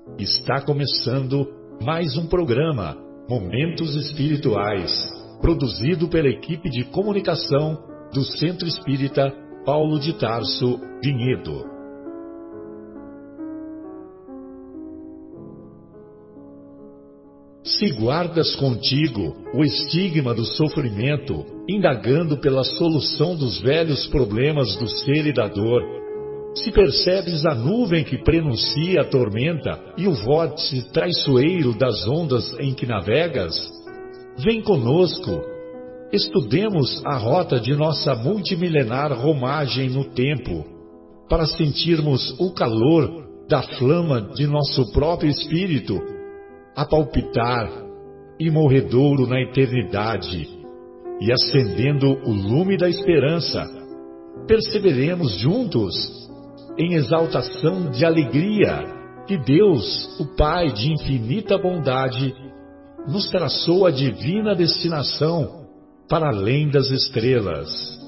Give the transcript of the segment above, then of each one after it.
Está começando mais um programa, Momentos Espirituais, produzido pela equipe de comunicação do Centro Espírita Paulo de Tarso, Vinhedo. Se guardas contigo o estigma do sofrimento, indagando pela solução dos velhos problemas do ser e da dor, se percebes a nuvem que prenuncia a tormenta e o vórtice traiçoeiro das ondas em que navegas, vem conosco, estudemos a rota de nossa multimilenar romagem no tempo, para sentirmos o calor da flama de nosso próprio espírito, a palpitar, imorredouro na eternidade, e acendendo o lume da esperança, perseveremos juntos em exaltação de alegria que Deus, o Pai de infinita bondade, nos traçou a divina destinação para além das estrelas.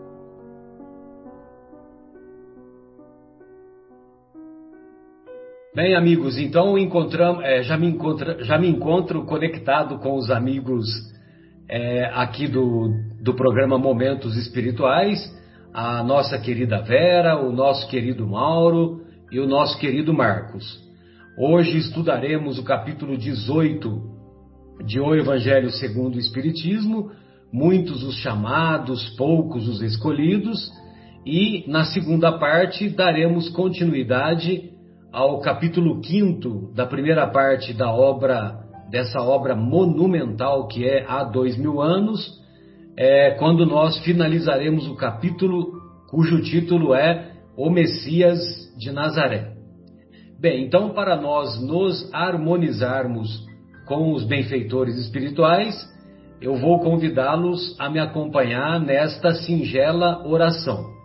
Bem, amigos, então já me encontro conectado com os amigos aqui do programa Momentos Espirituais, a nossa querida Vera, o nosso querido Mauro e o nosso querido Marcos. Hoje estudaremos o capítulo 18 de O Evangelho segundo o Espiritismo, muitos os chamados, poucos os escolhidos, e na segunda parte daremos continuidade ao capítulo 5º da primeira parte dessa obra monumental que é Há 2000 anos, quando nós finalizaremos o capítulo cujo título é O Messias de Nazaré. Bem, então para nós nos harmonizarmos com os benfeitores espirituais, eu vou convidá-los a me acompanhar nesta singela oração.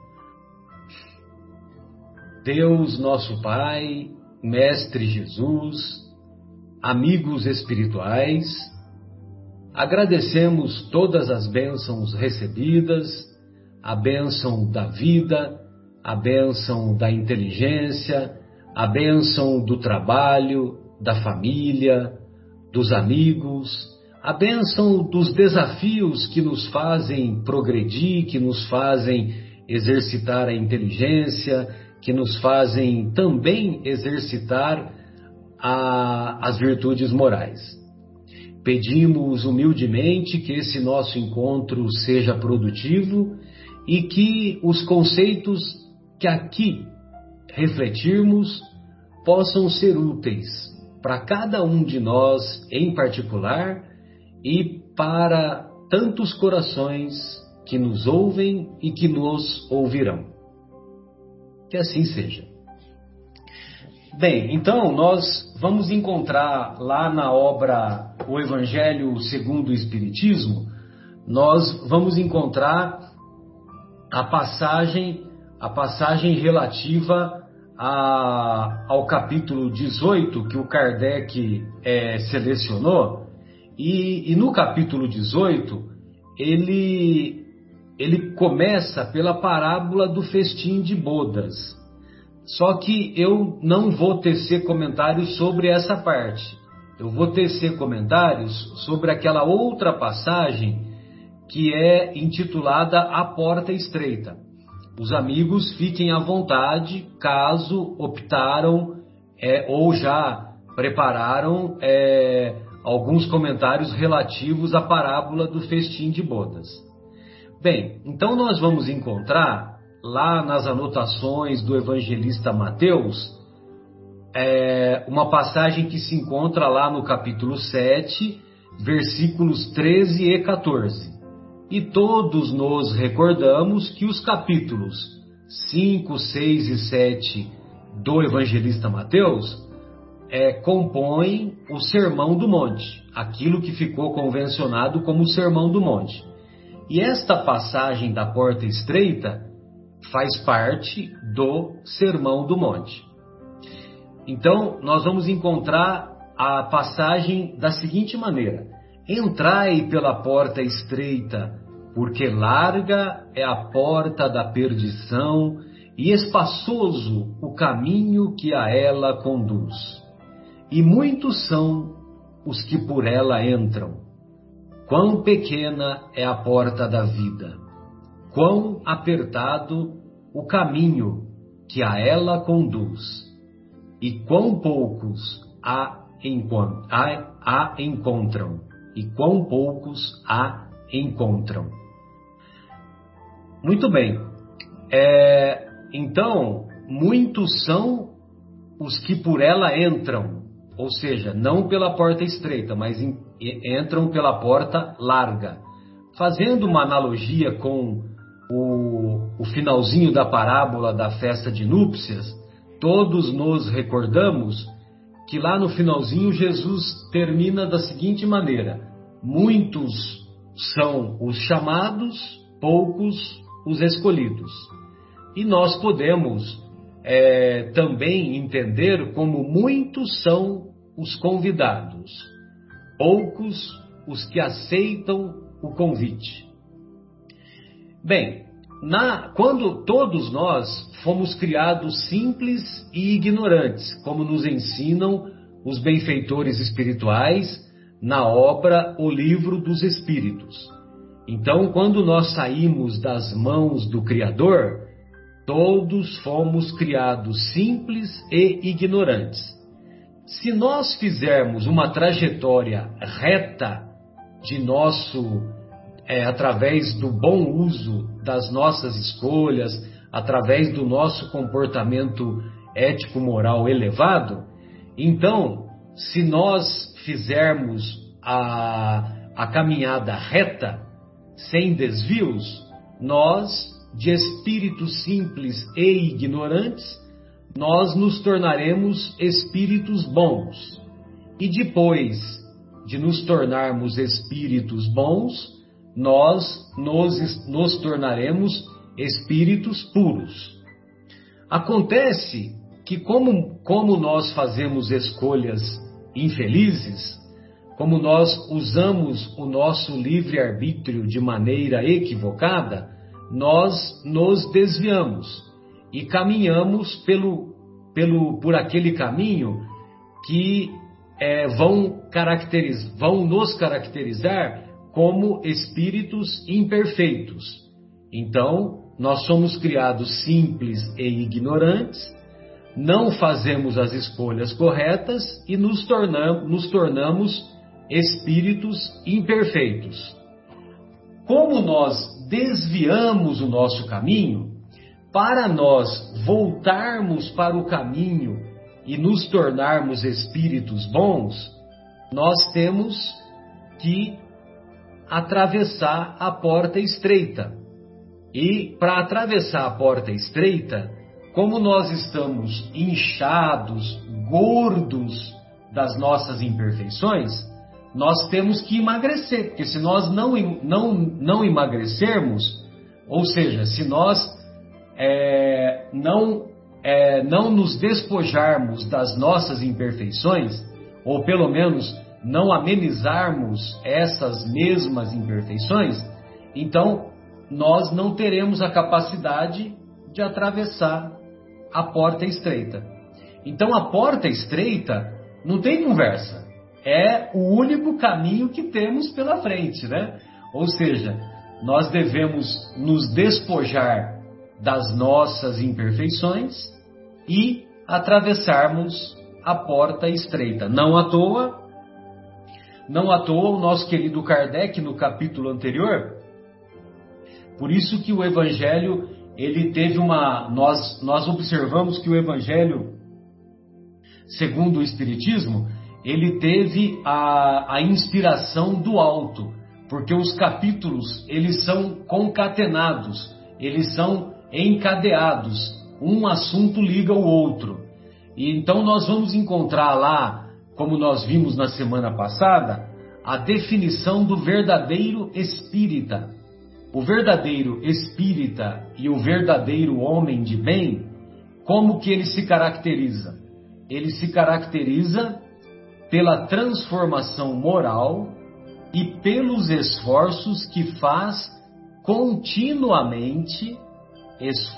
Deus nosso Pai, Mestre Jesus, amigos espirituais, agradecemos todas as bênçãos recebidas, a bênção da vida, a bênção da inteligência, a bênção do trabalho, da família, dos amigos, a bênção dos desafios que nos fazem progredir, que nos fazem exercitar a inteligência, que nos fazem também exercitar as virtudes morais. Pedimos humildemente que esse nosso encontro seja produtivo e que os conceitos que aqui refletirmos possam ser úteis para cada um de nós em particular e para tantos corações que nos ouvem e que nos ouvirão. Que assim seja. Bem, então nós vamos encontrar lá na obra O Evangelho segundo o Espiritismo, nós vamos encontrar a passagem relativa ao capítulo 18 que o Kardec selecionou, e no capítulo 18 ele começa pela parábola do festim de bodas. Só que eu não vou tecer comentários sobre essa parte. Eu vou tecer comentários sobre aquela outra passagem que é intitulada A Porta Estreita. Os amigos fiquem à vontade caso optaram ou já prepararam alguns comentários relativos à parábola do festim de bodas. Bem, então nós vamos encontrar lá nas anotações do evangelista Mateus uma passagem que se encontra lá no capítulo 7, versículos 13 e 14. E todos nos recordamos que os capítulos 5, 6 e 7 do evangelista Mateus compõem o Sermão do Monte, aquilo que ficou convencionado como o Sermão do Monte. E esta passagem da Porta Estreita faz parte do Sermão do Monte. Então, nós vamos encontrar a passagem da seguinte maneira: Entrai pela porta estreita, porque larga é a porta da perdição e espaçoso o caminho que a ela conduz. e muitos são os que por ela entram. Quão pequena é a porta da vida, quão apertado o caminho que a ela conduz, e quão poucos a encontram, e quão poucos a encontram. Muito bem. Então, muitos são os que por ela entram, ou seja, não pela porta estreita, mas entram pela porta larga. Fazendo uma analogia com o finalzinho da parábola da festa de núpcias, todos nos recordamos que lá no finalzinho Jesus termina da seguinte maneira: muitos são os chamados, poucos os escolhidos. E nós podemos também entender como muitos são os convidados, poucos os que aceitam o convite. Bem, quando todos nós fomos criados simples e ignorantes, como nos ensinam os benfeitores espirituais na obra O Livro dos Espíritos. Então, quando nós saímos das mãos do Criador, todos fomos criados simples e ignorantes. Se nós fizermos uma trajetória reta através do bom uso das nossas escolhas, através do nosso comportamento ético-moral elevado, então, se nós fizermos a caminhada reta, sem desvios, nós, de espíritos simples e ignorantes, nós nos tornaremos espíritos bons. E depois de nos tornarmos espíritos bons, nós nos tornaremos espíritos puros. Acontece que como nós fazemos escolhas infelizes, como nós usamos o nosso livre-arbítrio de maneira equivocada, nós nos desviamos e caminhamos por aquele caminho que vão nos caracterizar como espíritos imperfeitos. Então, nós somos criados simples e ignorantes, não fazemos as escolhas corretas e nos tornamos espíritos imperfeitos. Como nós desviamos o nosso caminho, para nós voltarmos para o caminho e nos tornarmos espíritos bons, nós temos que atravessar a porta estreita. E para atravessar a porta estreita, como nós estamos inchados, gordos das nossas imperfeições, nós temos que emagrecer, porque se nós não emagrecermos, ou seja, se nós não nos despojarmos das nossas imperfeições, ou pelo menos não amenizarmos essas mesmas imperfeições, então nós não teremos a capacidade de atravessar a porta estreita. Então a porta estreita não tem conversa. É o único caminho que temos pela frente, né? Ou seja, nós devemos nos despojar das nossas imperfeições e atravessarmos a porta estreita. Não à toa o nosso querido Kardec, no capítulo anterior, por isso que o Evangelho, ele teve nós observamos que o Evangelho, segundo o Espiritismo, ele teve a inspiração do alto, porque os capítulos, eles são concatenados, eles são encadeados, um assunto liga o outro. E então nós vamos encontrar lá, como nós vimos na semana passada, a definição do verdadeiro espírita. O verdadeiro espírita e o verdadeiro homem de bem, como que ele se caracteriza? Ele se caracteriza pela transformação moral e pelos esforços que faz continuamente,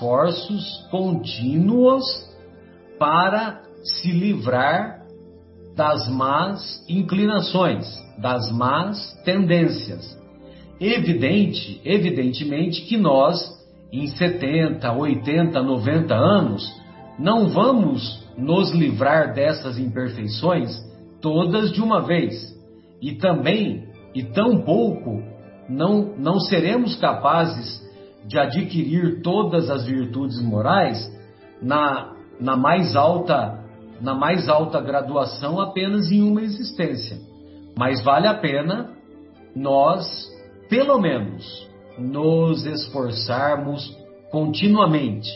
esforços contínuos para se livrar das más inclinações, das más tendências. Evidentemente que nós, em 70, 80, 90 anos, não vamos nos livrar dessas imperfeições todas de uma vez. E tampouco não seremos capazes de adquirir todas as virtudes morais na mais alta graduação apenas em uma existência. Mas vale a pena nós, pelo menos, nos esforçarmos continuamente,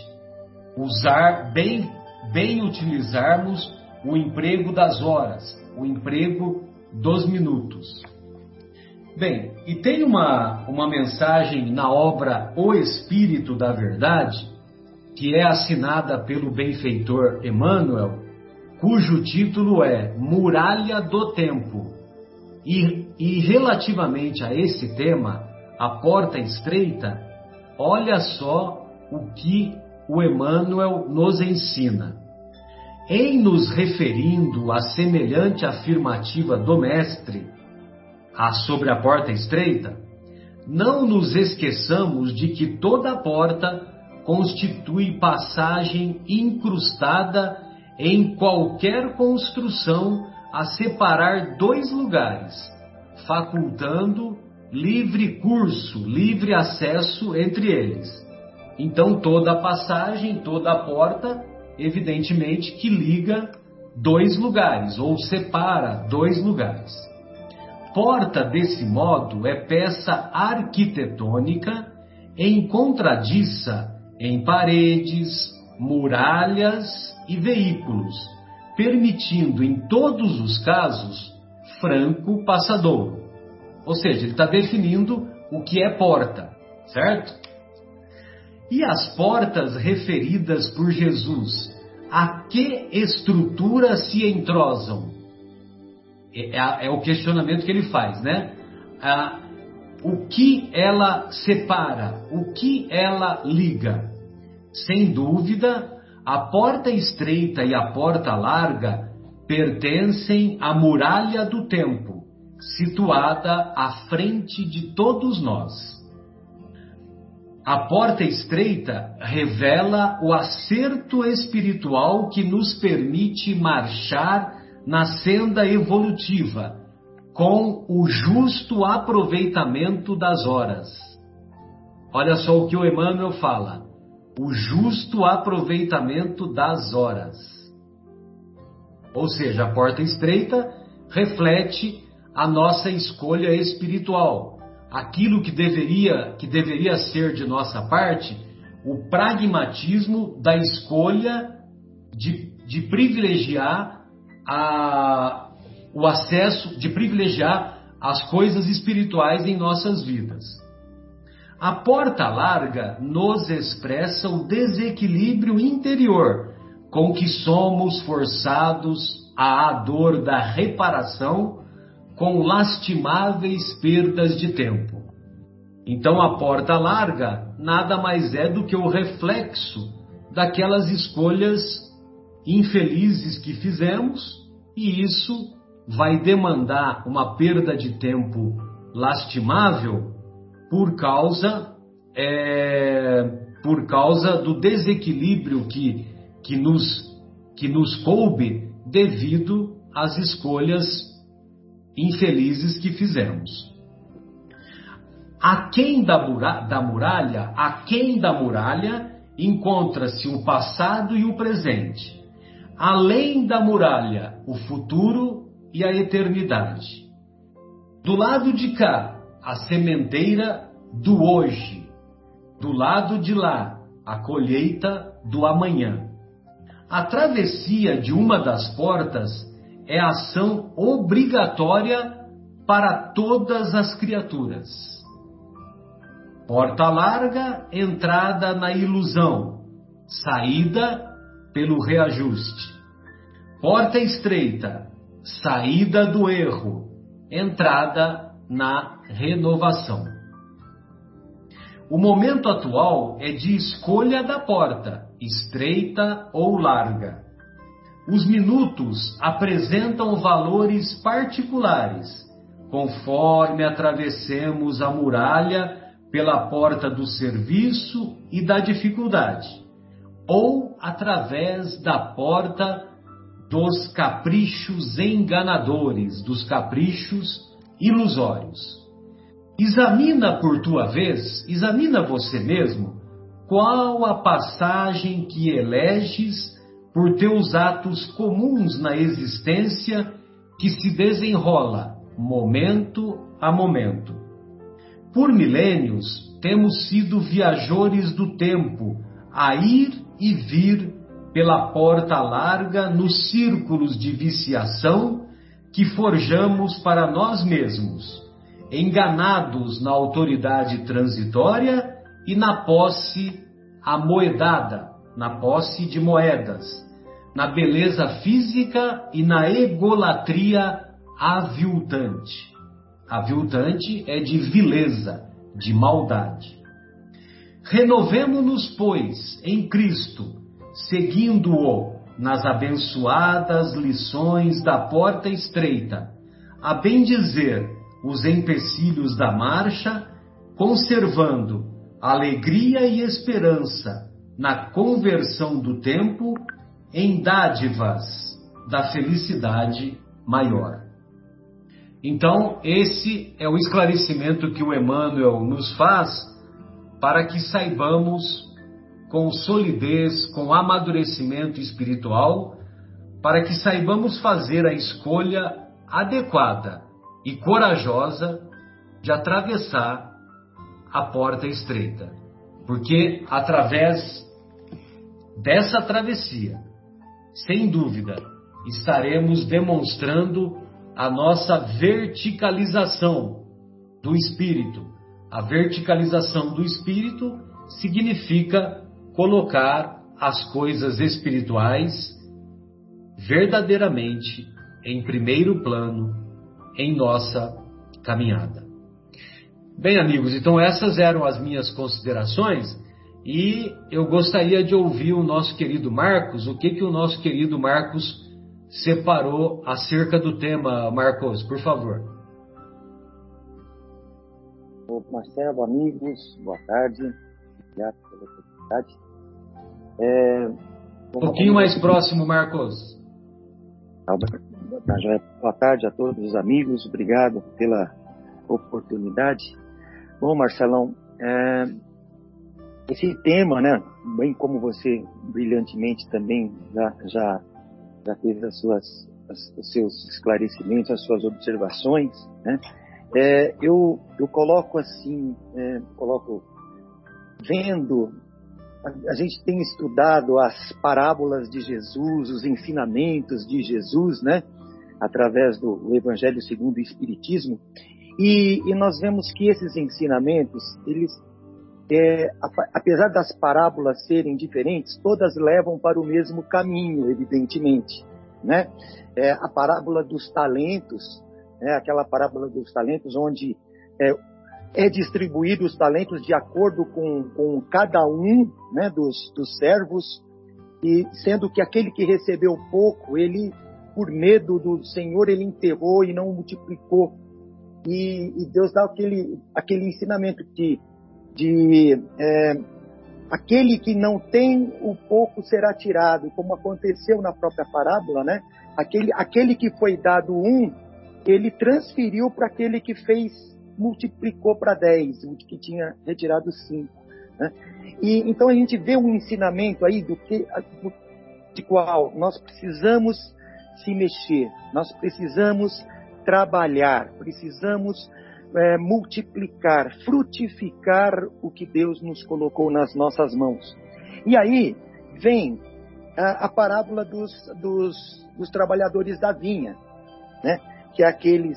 utilizarmos o emprego das horas, o emprego dos minutos. Bem, e tem uma mensagem na obra O Espírito da Verdade, que é assinada pelo benfeitor Emmanuel, cujo título é Muralha do Tempo. E relativamente a esse tema, a porta estreita, olha só o que o Emmanuel nos ensina. Em nos referindo à semelhante afirmativa do Mestre sobre a porta estreita, não nos esqueçamos de que toda porta constitui passagem incrustada em qualquer construção a separar dois lugares, facultando livre curso, livre acesso entre eles. Então toda passagem, toda porta, evidentemente que liga dois lugares, ou separa dois lugares. Porta, desse modo, é peça arquitetônica encontradiça em paredes, muralhas e veículos, permitindo em todos os casos franco passadouro. Ou seja, ele está definindo o que é porta, certo? E as portas referidas por Jesus, a que estrutura se entrosam? É o questionamento que ele faz, né? O que ela separa? O que ela liga? Sem dúvida, a porta estreita e a porta larga pertencem à muralha do tempo, situada à frente de todos nós. A porta estreita revela o acerto espiritual que nos permite marchar na senda evolutiva, com o justo aproveitamento das horas. Olha só o que o Emmanuel fala: o justo aproveitamento das horas. Ou seja, a porta estreita reflete a nossa escolha espiritual, aquilo que deveria ser de nossa parte, o pragmatismo da escolha de privilegiar o acesso, de privilegiar as coisas espirituais em nossas vidas. A porta larga nos expressa o desequilíbrio interior com que somos forçados à dor da reparação com lastimáveis perdas de tempo. Então a porta larga nada mais é do que o reflexo daquelas escolhas infelizes que fizemos, e isso vai demandar uma perda de tempo lastimável por causa do desequilíbrio que nos coube devido às escolhas infelizes que fizemos. Aquém da muralha, encontra-se o passado e o presente. Além da muralha, o futuro e a eternidade. Do lado de cá, a sementeira do hoje. Do lado de lá, a colheita do amanhã. A travessia de uma das portas é ação obrigatória para todas as criaturas. Porta larga, entrada na ilusão, saída pelo reajuste. Porta estreita, saída do erro, entrada na renovação. O momento atual é de escolha da porta, estreita ou larga. os minutos apresentam valores particulares, conforme atravessemos a muralha pela porta do serviço e da dificuldade, ou através da porta dos caprichos enganadores, dos caprichos ilusórios. Examina por tua vez, examina você mesmo, qual a passagem que eleges por teus atos comuns na existência que se desenrola momento a momento. Por milênios, temos sido viajores do tempo, a ir e vir pela porta larga nos círculos de viciação que forjamos para nós mesmos, enganados na autoridade transitória e na posse amoedada, na posse de moedas, na beleza física e na egolatria aviltante. Aviltante é de vileza, de maldade. Renovemo-nos, pois, em Cristo, seguindo-o nas abençoadas lições da porta estreita, a bem dizer os empecilhos da marcha, conservando alegria e esperança na conversão do tempo em dádivas da felicidade maior. Então, esse é o esclarecimento que o Emmanuel nos faz para que saibamos, com solidez, com amadurecimento espiritual, para que saibamos fazer a escolha adequada e corajosa de atravessar a porta estreita. Porque através dessa travessia, sem dúvida, estaremos demonstrando a nossa verticalização do espírito. A verticalização do espírito significa colocar as coisas espirituais verdadeiramente em primeiro plano em nossa caminhada. Bem, amigos, então essas eram as minhas considerações e eu gostaria de ouvir o nosso querido Marcos, o que o nosso querido Marcos separou acerca do tema. Marcos, por favor. Marcelo, amigos, boa tarde. Obrigado pela oportunidade. Um pouquinho mais próximo, Marcos. Boa tarde a todos os amigos, obrigado pela oportunidade. Bom, Marcelão, esse tema, né, bem como você brilhantemente também já teve os seus esclarecimentos, as suas observações, né? Eu coloco assim, vendo, a gente tem estudado as parábolas de Jesus, os ensinamentos de Jesus, né? Através do Evangelho segundo o Espiritismo, e nós vemos que esses ensinamentos, eles, apesar das parábolas serem diferentes, todas levam para o mesmo caminho, evidentemente, né? A parábola dos talentos, aquela parábola dos talentos onde é distribuído os talentos de acordo com cada um, né, dos servos, e sendo que aquele que recebeu pouco, ele, por medo do Senhor, ele enterrou e não multiplicou. E Deus dá aquele ensinamento de aquele que não tem, o pouco será tirado, como aconteceu na própria parábola, né? Aquele que foi dado ele transferiu para aquele que multiplicou para 10, o que tinha retirado 5. Né? E então a gente vê um ensinamento aí de qual nós precisamos se mexer, nós precisamos trabalhar, precisamos multiplicar, frutificar o que Deus nos colocou nas nossas mãos. E aí vem a parábola dos trabalhadores da vinha, né? Que é aqueles,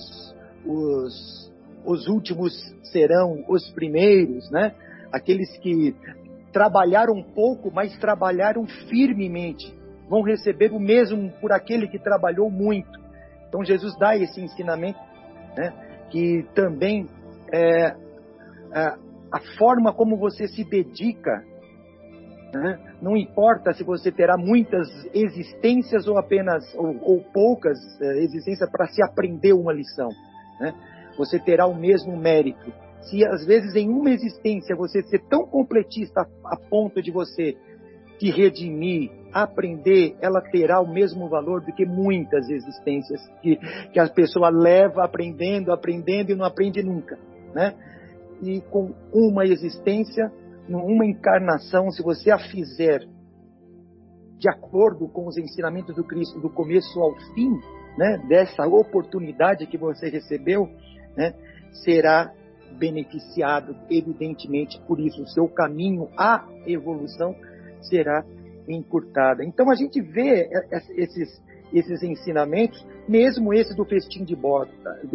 os últimos serão os primeiros, né? Aqueles que trabalharam pouco, mas trabalharam firmemente, vão receber o mesmo por aquele que trabalhou muito. Então Jesus dá esse ensinamento, né? Que também a forma como você se dedica né? Não importa se você terá muitas existências ou apenas ou poucas existências para se aprender uma lição, né? Você terá o mesmo mérito. Se às vezes em uma existência você ser tão completista a ponto de você te redimir, aprender, ela terá o mesmo valor do que muitas existências que a pessoa leva aprendendo e não aprende nunca, né? E com uma existência, uma encarnação, se você a fizer de acordo com os ensinamentos do Cristo, do começo ao fim, né, dessa oportunidade que você recebeu, né, será beneficiado, evidentemente, por isso. O seu caminho à evolução será encurtada. Então, a gente vê esses ensinamentos, mesmo esse do festim de bodas,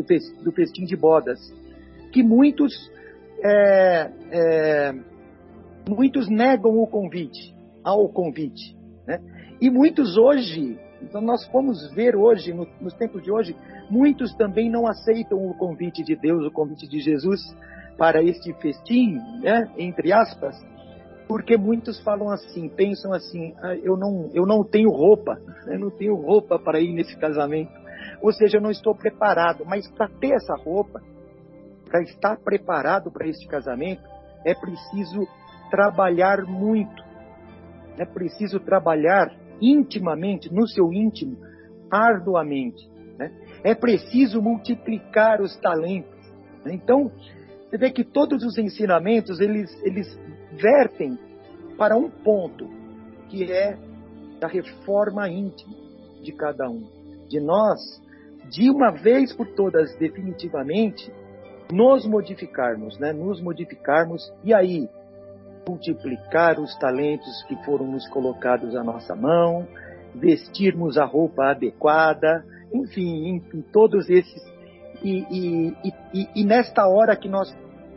que muitos negam o convite, né? E muitos hoje, então nós fomos ver hoje, nos tempos de hoje, muitos também não aceitam o convite de Deus, o convite de Jesus para este festim, né? Entre aspas, porque muitos falam assim, pensam assim, eu não tenho roupa, eu não tenho roupa para ir nesse casamento, ou seja, eu não estou preparado. Mas para ter essa roupa, para estar preparado para este casamento, é preciso trabalhar muito, é preciso trabalhar intimamente, no seu íntimo, arduamente, né? É preciso multiplicar os talentos, né? Então, você vê que todos os ensinamentos, eles vertem para um ponto, que é da reforma íntima de cada um. De nós, de uma vez por todas, definitivamente, nos modificarmos, né? Nos modificarmos e aí multiplicar os talentos que foram nos colocados à nossa mão, vestirmos a roupa adequada, enfim, em todos esses. E nesta hora que nós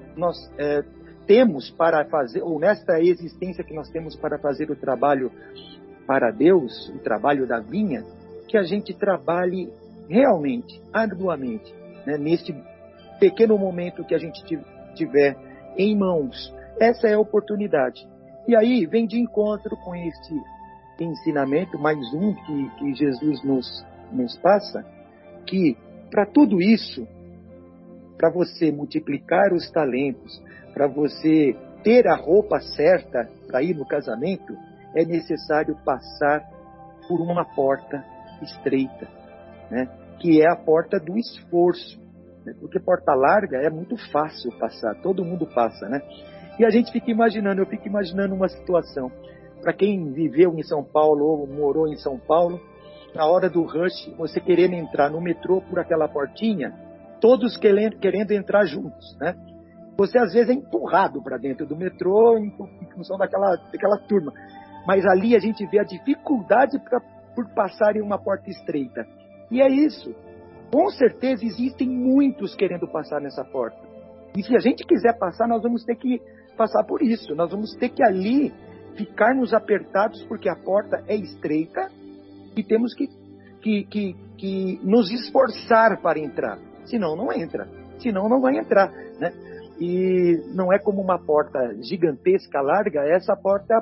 temos para fazer, ou nesta existência que nós temos para fazer o trabalho para Deus, o trabalho da vinha, que a gente trabalhe realmente, arduamente, né? Neste pequeno momento que a gente tiver em mãos. Essa é a oportunidade. E aí vem de encontro com este ensinamento, mais um que Jesus nos passa, que para tudo isso, para você multiplicar os talentos, para você ter a roupa certa para ir no casamento, é necessário passar por uma porta estreita, né? Que é a porta do esforço, né? Porque porta larga é muito fácil passar, todo mundo passa, né? E a gente eu fico imaginando uma situação. Para quem viveu em São Paulo ou morou em São Paulo, na hora do rush, você querendo entrar no metrô por aquela portinha, todos querendo entrar juntos, né? Você às vezes é empurrado para dentro do metrô em função daquela turma. Mas ali a gente vê a dificuldade por passar em uma porta estreita. E é isso. Com certeza existem muitos querendo passar nessa porta. E se a gente quiser passar, nós vamos ter que passar por isso. Nós vamos ter que ali ficarmos apertados porque a porta é estreita e temos que nos esforçar para entrar. Senão não entra. Senão não vai entrar, né? E não é como uma porta gigantesca, larga. Essa porta é a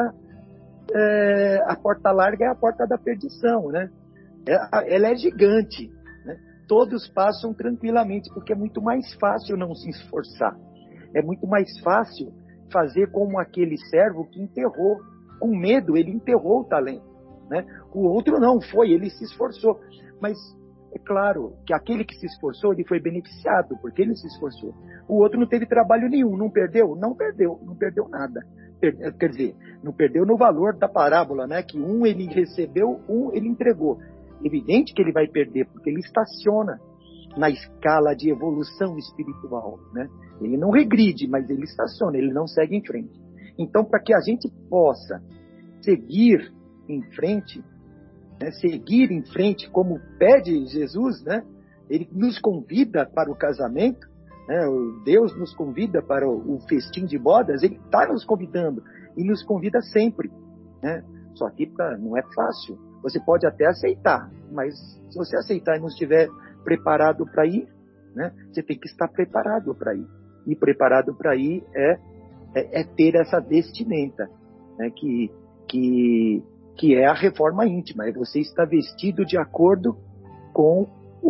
porta larga é a porta da perdição, né? Ela é gigante, né? Todos passam tranquilamente, porque é muito mais fácil não se esforçar. É muito mais fácil fazer como aquele servo que enterrou, com medo, ele enterrou o talento, né? O outro não foi, ele se esforçou. Mas é claro que aquele que se esforçou, ele foi beneficiado, porque ele se esforçou. O outro não teve trabalho nenhum, não perdeu nada. Quer dizer, não perdeu no valor da parábola, né? Que um ele recebeu, um ele entregou. Evidente que ele vai perder, porque ele estaciona na escala de evolução espiritual, né? Ele não regride, mas ele estaciona, ele não segue em frente. Então, para que a gente possa seguir em frente, né? Seguir em frente como pede Jesus, né? Ele nos convida para o casamento, né? Deus nos convida para o festim de bodas, ele está nos convidando e nos convida sempre, né? Só que não é fácil. Você pode até aceitar, mas se você aceitar e não estiver preparado para ir, né? Você tem que estar preparado para ir. E preparado para ir é ter essa vestimenta, né, que é a reforma íntima, é você estar vestido de acordo com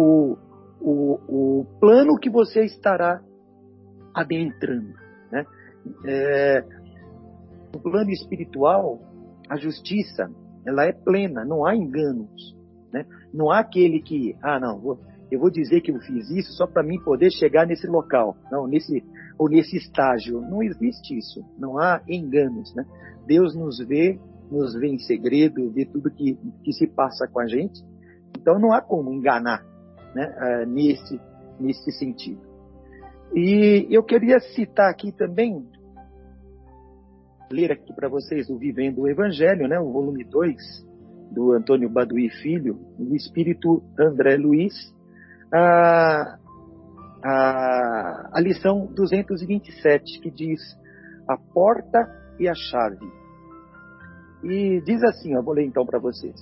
o plano que você estará adentrando, né? No plano espiritual, a justiça, ela é plena, não há enganos, né? Não há aquele que, eu vou dizer que eu fiz isso só para mim poder chegar nesse local, não, nesse estágio. Não existe isso, não há enganos, né? Deus nos vê em segredo, vê tudo que se passa com a gente, então não há como enganar, né? Nesse sentido. E eu queria citar aqui também, ler aqui para vocês o Vivendo o Evangelho, né? O volume 2, do Antônio Baduí Filho, do Espírito André Luiz, a lição 227, que diz a porta e a chave. E diz assim, eu vou ler então para vocês.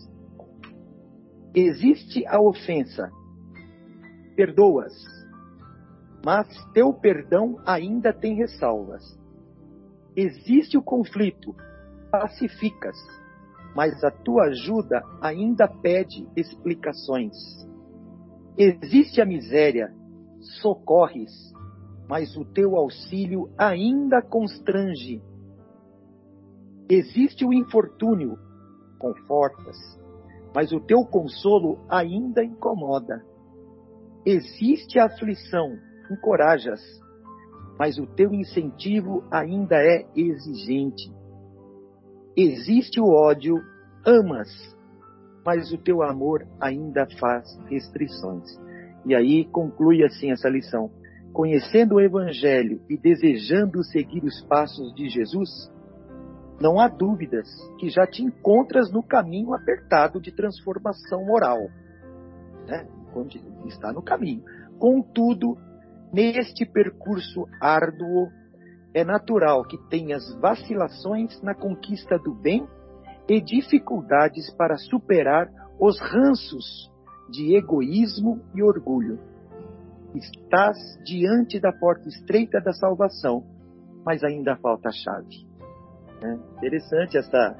Existe a ofensa, perdoas, mas teu perdão ainda tem ressalvas. Existe o conflito, pacificas, mas a tua ajuda ainda pede explicações. Existe a miséria, socorres, mas o teu auxílio ainda constrange. Existe o infortúnio, confortas, mas o teu consolo ainda incomoda. Existe a aflição, encorajas, mas o teu incentivo ainda é exigente. Existe o ódio, amas, mas o teu amor ainda faz restrições. E aí conclui assim essa lição. Conhecendo o Evangelho e desejando seguir os passos de Jesus, não há dúvidas que já te encontras no caminho apertado de transformação moral, né? Está no caminho. Contudo, neste percurso árduo, é natural que tenhas vacilações na conquista do bem e dificuldades para superar os ranços de egoísmo e orgulho. Estás diante da porta estreita da salvação, mas ainda falta a chave. Interessante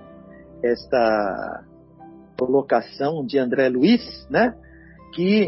esta colocação de André Luiz, né? Que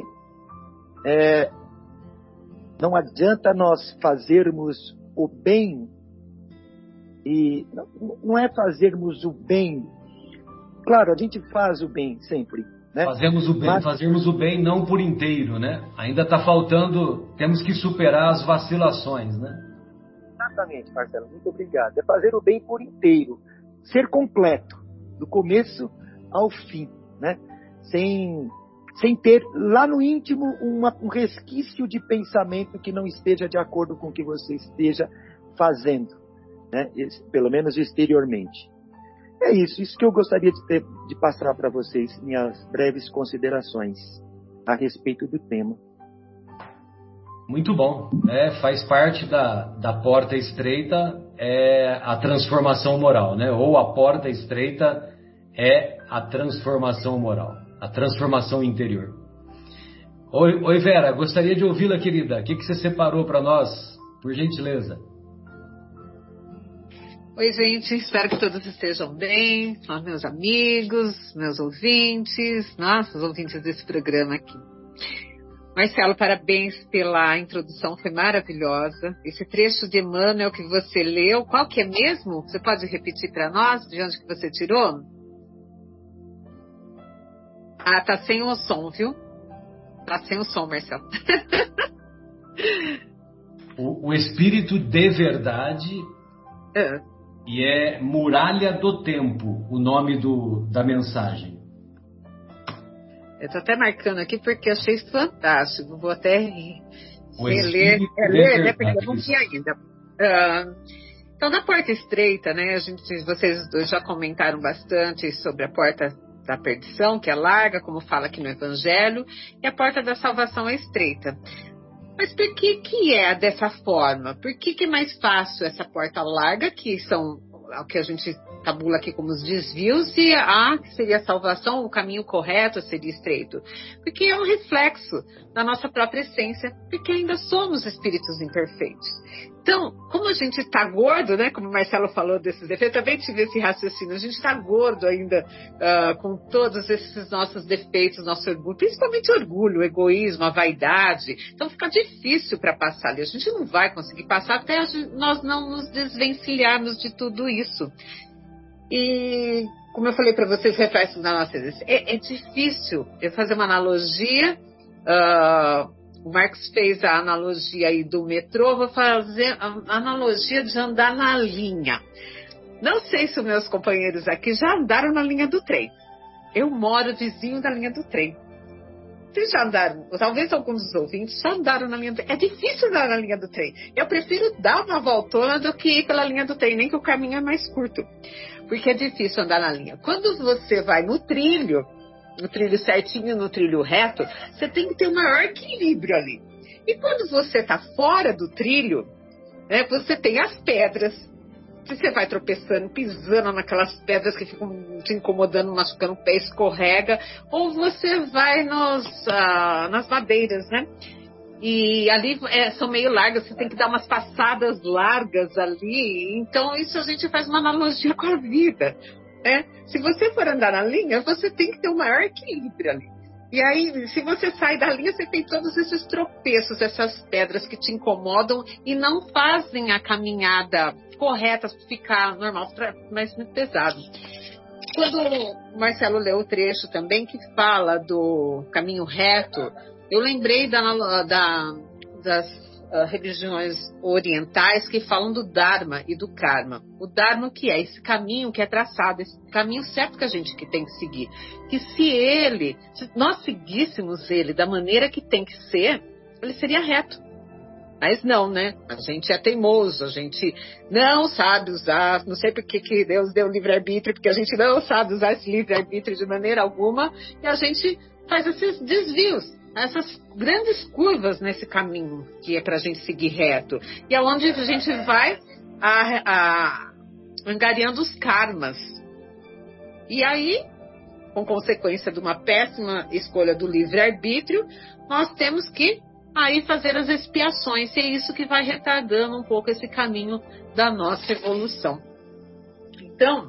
não adianta nós fazermos o bem, e não é fazermos o bem. Claro, a gente faz o bem sempre, né? Fazermos o bem não por inteiro, né? Ainda está faltando, temos que superar as vacilações, né? Exatamente, Marcelo, muito obrigado. É fazer o bem por inteiro, ser completo, do começo ao fim, né? Sem ter lá no íntimo um resquício de pensamento que não esteja de acordo com o que você esteja fazendo, né? Pelo menos exteriormente. É isso que eu gostaria de passar para vocês, minhas breves considerações a respeito do tema. Muito bom, faz parte da porta estreita a transformação moral, né? Ou a porta estreita é a transformação moral, a transformação interior. Oi Vera, gostaria de ouvi-la, querida. O que você separou para nós, por gentileza? Oi, gente, espero que todos estejam bem, meus amigos, meus ouvintes, os ouvintes desse programa aqui. Marcelo, parabéns pela introdução, foi maravilhosa. Esse trecho de Emmanuel que você leu, qual que é mesmo? Você pode repetir para nós de onde que você tirou? Tá sem o som, viu? Tá sem o som, Marcelo. O Espírito de Verdade e é Muralha do Tempo, o nome da mensagem. Eu estou até marcando aqui porque achei fantástico. Vou até ler, né? Porque eu não vi ainda. Então, na porta estreita, né? Vocês dois já comentaram bastante sobre a porta da perdição, que é larga, como fala aqui no Evangelho, e a porta da salvação é estreita. Mas por que é dessa forma? Por que é mais fácil essa porta larga, que são o que a gente tabula aqui como os desvios, e A, que seria a salvação, o caminho correto seria estreito. Porque é um reflexo da nossa própria essência, porque ainda somos espíritos imperfeitos. Então, como a gente está gordo, né, como o Marcelo falou desses defeitos, eu também tive esse raciocínio, a gente está gordo ainda com todos esses nossos defeitos, nosso orgulho, principalmente orgulho, egoísmo, a vaidade. Então fica difícil para passar ali, a gente não vai conseguir passar até nós não nos desvencilharmos de tudo isso. E, como eu falei para vocês, reflexos da nossa existência. É difícil eu fazer uma analogia. O Marcos fez a analogia aí do metrô, vou fazer a analogia de andar na linha. Não sei se os meus companheiros aqui já andaram na linha do trem. Eu moro vizinho da linha do trem. Vocês já andaram, talvez alguns dos ouvintes já andaram na linha do trem. É difícil andar na linha do trem. Eu prefiro dar uma voltona do que ir pela linha do trem, nem que o caminho é mais curto. Porque é difícil andar na linha. Quando você vai no trilho certinho, no trilho reto, você tem que ter o maior equilíbrio ali. E quando você está fora do trilho, né, você tem as pedras. Você vai tropeçando, pisando naquelas pedras que ficam te incomodando, machucando o pé, escorrega, ou você vai nas madeiras, né? E ali são meio largas, você tem que dar umas passadas largas ali. Então, isso a gente faz uma analogia com a vida, né? Se você for andar na linha, você tem que ter o maior equilíbrio ali. E aí, se você sai da linha, você tem todos esses tropeços, essas pedras que te incomodam e não fazem a caminhada correta para ficar normal, mas muito pesado. Quando o Marcelo leu o trecho também que fala do caminho reto, eu lembrei das religiões orientais que falam do Dharma e do Karma. O Dharma, que é esse caminho que é traçado, esse caminho certo que a gente que tem que seguir. Que se nós seguíssemos ele da maneira que tem que ser, ele seria reto. Mas não, né? A gente é teimoso, a gente não sabe usar, não sei por que Deus deu livre-arbítrio, porque a gente não sabe usar esse livre-arbítrio de maneira alguma, e a gente faz esses desvios, essas grandes curvas nesse caminho que é para a gente seguir reto. E é onde a gente vai angariando os karmas. E aí, com consequência de uma péssima escolha do livre-arbítrio, nós temos que aí fazer as expiações, e é isso que vai retardando um pouco esse caminho da nossa evolução. Então,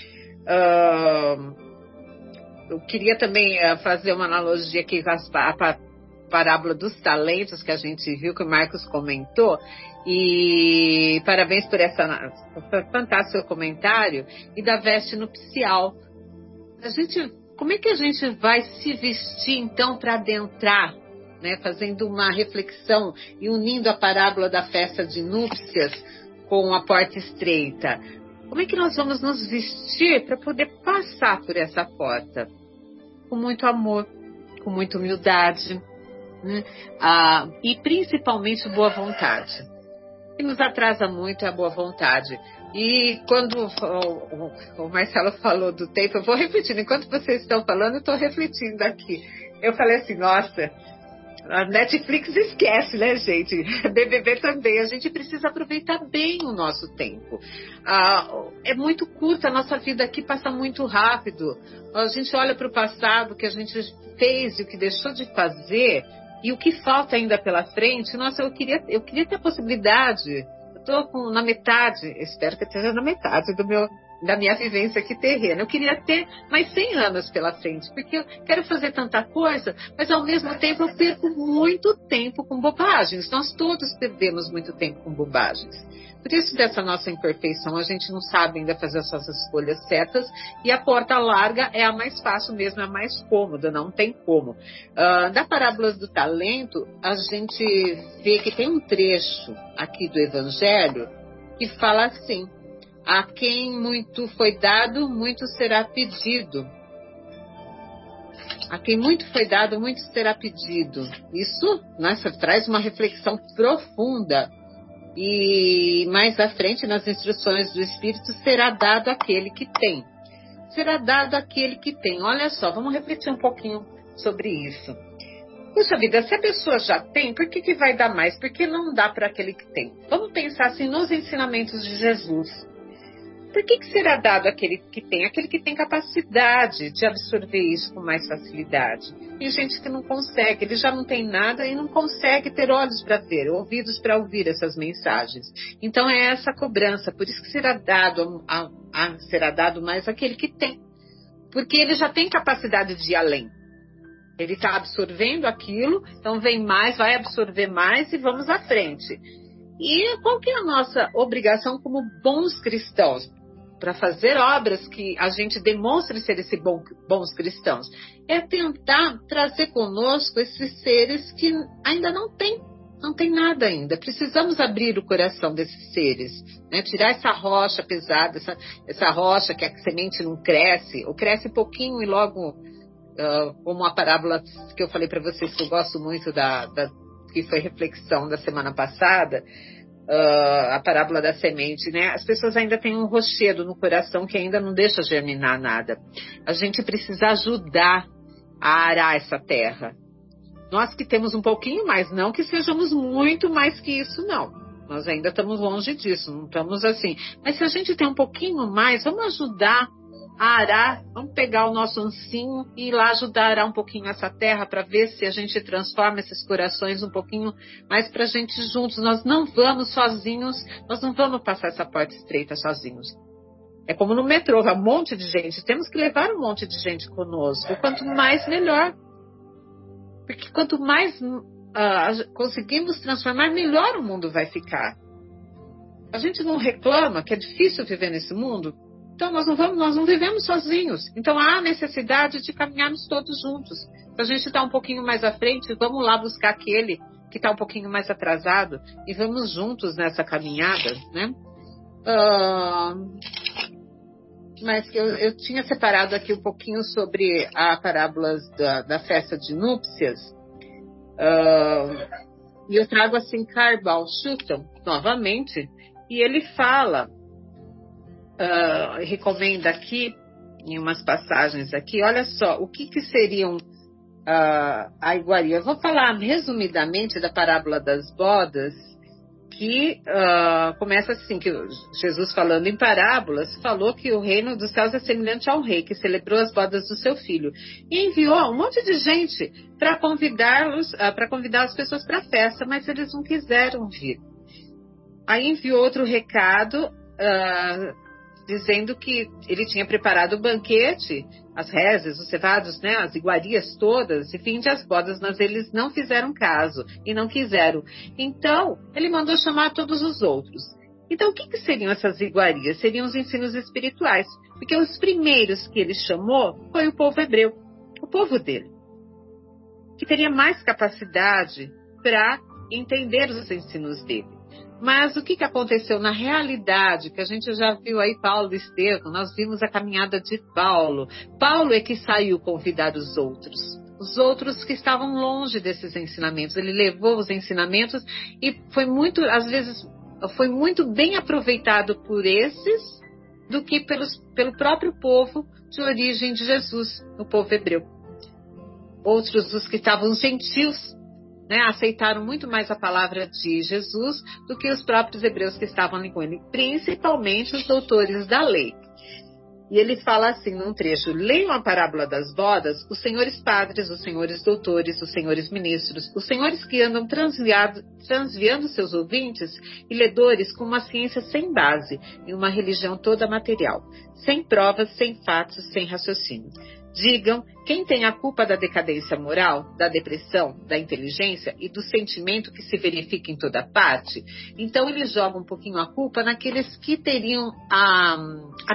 eu queria também fazer uma analogia aqui com a parábola dos talentos que a gente viu, que o Marcos comentou, e parabéns por esse fantástico comentário, e da veste nupcial. Como é que a gente vai se vestir então para adentrar, né, fazendo uma reflexão e unindo a parábola da festa de núpcias com a porta estreita? Como é que nós vamos nos vestir para poder passar por essa porta? Com muito amor, com muita humildade, né? E principalmente boa vontade. O que nos atrasa muito é a boa vontade. E quando o Marcelo falou do tempo, eu vou repetindo, enquanto vocês estão falando, eu estou refletindo aqui. Eu falei assim, nossa, a Netflix esquece, né, gente? BBB também. A gente precisa aproveitar bem o nosso tempo. É muito curta, a nossa vida aqui passa muito rápido. A gente olha para o passado, o que a gente fez e o que deixou de fazer, e o que falta ainda pela frente. Nossa, eu queria ter a possibilidade. Eu estou na metade, espero que eu esteja na metade da minha vivência aqui terrena. Eu queria ter mais 100 anos pela frente, porque eu quero fazer tanta coisa, mas ao mesmo tempo eu perco muito tempo com bobagens. Nós todos perdemos muito tempo com bobagens. Por isso, dessa nossa imperfeição, a gente não sabe ainda fazer essas escolhas certas, e a porta larga é a mais fácil mesmo, é a mais cômoda, não tem como. Da parábola do talento, a gente vê que tem um trecho aqui do Evangelho que fala assim: a quem muito foi dado, muito será pedido. A quem muito foi dado, muito será pedido. Isso, nossa, traz uma reflexão profunda. E mais à frente, nas instruções do Espírito, será dado àquele que tem. Será dado àquele que tem. Olha só, vamos refletir um pouquinho sobre isso. Puxa vida, se a pessoa já tem, por que vai dar mais? Por que não dá para aquele que tem? Vamos pensar assim nos ensinamentos de Jesus. Por que será dado àquele que tem? Aquele que tem capacidade de absorver isso com mais facilidade. Tem gente que não consegue, ele já não tem nada e não consegue ter olhos para ver, ouvidos para ouvir essas mensagens. Então é essa cobrança, por isso que será dado mais àquele que tem. Porque ele já tem capacidade de ir além. Ele está absorvendo aquilo, então vem mais, vai absorver mais e vamos à frente. E qual que é a nossa obrigação como bons cristãos? Para fazer obras que a gente demonstre ser esses bons cristãos, é tentar trazer conosco esses seres que ainda não tem nada ainda. Precisamos abrir o coração desses seres, né? Tirar essa rocha pesada, essa rocha que a semente não cresce, ou cresce pouquinho e logo, como a parábola que eu falei para vocês, que eu gosto muito que foi reflexão da semana passada, a parábola da semente, né? As pessoas ainda têm um rochedo no coração que ainda não deixa germinar nada. A gente precisa ajudar a arar essa terra. Nós que temos um pouquinho mais, não que sejamos muito mais que isso, não. Nós ainda estamos longe disso, não estamos assim. Mas se a gente tem um pouquinho mais, vamos ajudar a arar, vamos pegar o nosso ancinho e ir lá ajudar a arar um pouquinho essa terra para ver se a gente transforma esses corações um pouquinho mais para a gente juntos. Nós não vamos sozinhos, nós não vamos passar essa porta estreita sozinhos. É como no metrô, vai um monte de gente, temos que levar um monte de gente conosco. Quanto mais, melhor. Porque quanto mais conseguimos transformar, melhor o mundo vai ficar. A gente não reclama que é difícil viver nesse mundo? Então nós não vivemos sozinhos. Então há necessidade de caminharmos todos juntos. Se a gente está um pouquinho mais à frente, vamos lá buscar aquele que está um pouquinho mais atrasado e vamos juntos nessa caminhada, né? Mas que eu tinha separado aqui um pouquinho sobre a parábola da festa de núpcias. E eu trago assim Carl Schutton novamente, e ele fala, recomenda aqui, em umas passagens aqui, olha só, o que seriam a iguaria. Eu vou falar resumidamente da parábola das bodas, que começa assim, que Jesus, falando em parábolas, falou que o reino dos céus é semelhante ao rei que celebrou as bodas do seu filho e enviou um monte de gente para convidar as pessoas para a festa, mas eles não quiseram vir. Aí enviou outro recado dizendo que ele tinha preparado o banquete, as rezas, os cevados, né, as iguarias todas, e fim de as bodas, mas eles não fizeram caso e não quiseram. Então, ele mandou chamar todos os outros. Então, o que seriam essas iguarias? Seriam os ensinos espirituais, porque os primeiros que ele chamou foi o povo hebreu, o povo dele, que teria mais capacidade para entender os ensinos dele. Mas o que aconteceu na realidade, que a gente já viu aí Paulo e Estevão, nós vimos a caminhada de Paulo. Paulo é que saiu convidar os outros que estavam longe desses ensinamentos. Ele levou os ensinamentos e às vezes, foi muito bem aproveitado por esses do que pelo próprio povo de origem de Jesus, o povo hebreu. Outros, os que estavam gentios, né, aceitaram muito mais a palavra de Jesus do que os próprios hebreus que estavam ali com ele, principalmente os doutores da lei. E ele fala assim num trecho: leiam a parábola das bodas, os senhores padres, os senhores doutores, os senhores ministros, os senhores que andam transviando seus ouvintes e ledores com uma ciência sem base e uma religião toda material, sem provas, sem fatos, sem raciocínio. Digam quem tem a culpa da decadência moral, da depressão, da inteligência e do sentimento que se verifica em toda parte. Então ele joga um pouquinho a culpa naqueles que teriam a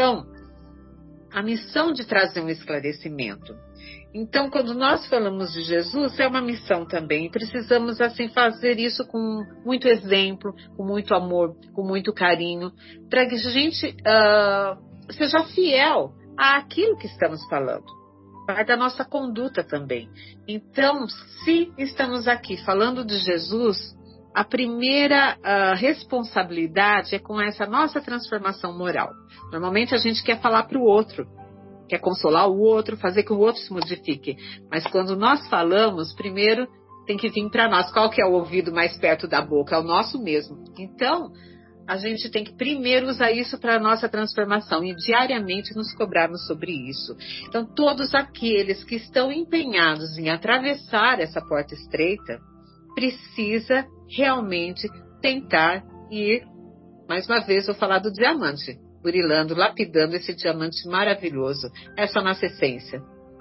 missão de trazer um esclarecimento. Então, quando nós falamos de Jesus, é uma missão também. Precisamos assim fazer isso com muito exemplo, com muito amor, com muito carinho, para que a gente seja fiel àquilo que estamos falando, vai da nossa conduta também. Então, se estamos aqui falando de Jesus, a primeira responsabilidade é com essa nossa transformação moral. Normalmente a gente quer falar para o outro, quer consolar o outro, fazer que o outro se modifique. Mas quando nós falamos, primeiro tem que vir para nós. Qual que é o ouvido mais perto da boca? É o nosso mesmo. Então, a gente tem que primeiro usar isso para a nossa transformação e diariamente nos cobrarmos sobre isso. Então, todos aqueles que estão empenhados em atravessar essa porta estreita, precisa realmente tentar ir, mais uma vez, vou falar do diamante, burilando, lapidando esse diamante maravilhoso, essa nossa essência.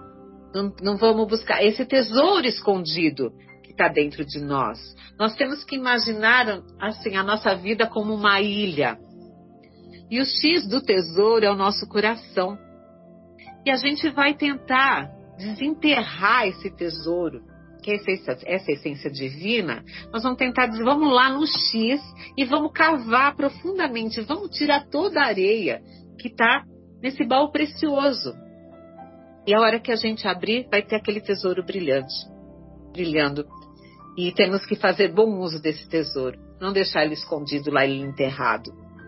Não vamos buscar esse tesouro escondido que está dentro de nós. Nós temos que imaginar assim, a nossa vida como uma ilha. E o X do tesouro é o nosso coração. E a gente vai tentar desenterrar esse tesouro, que é essa essência divina. Nós vamos tentar dizer, vamos lá no X e vamos cavar profundamente, vamos tirar toda a areia que está nesse baú precioso. E a hora que a gente abrir, vai ter aquele tesouro brilhando. E temos que fazer bom uso desse tesouro. Não deixar ele escondido lá, ele enterrado.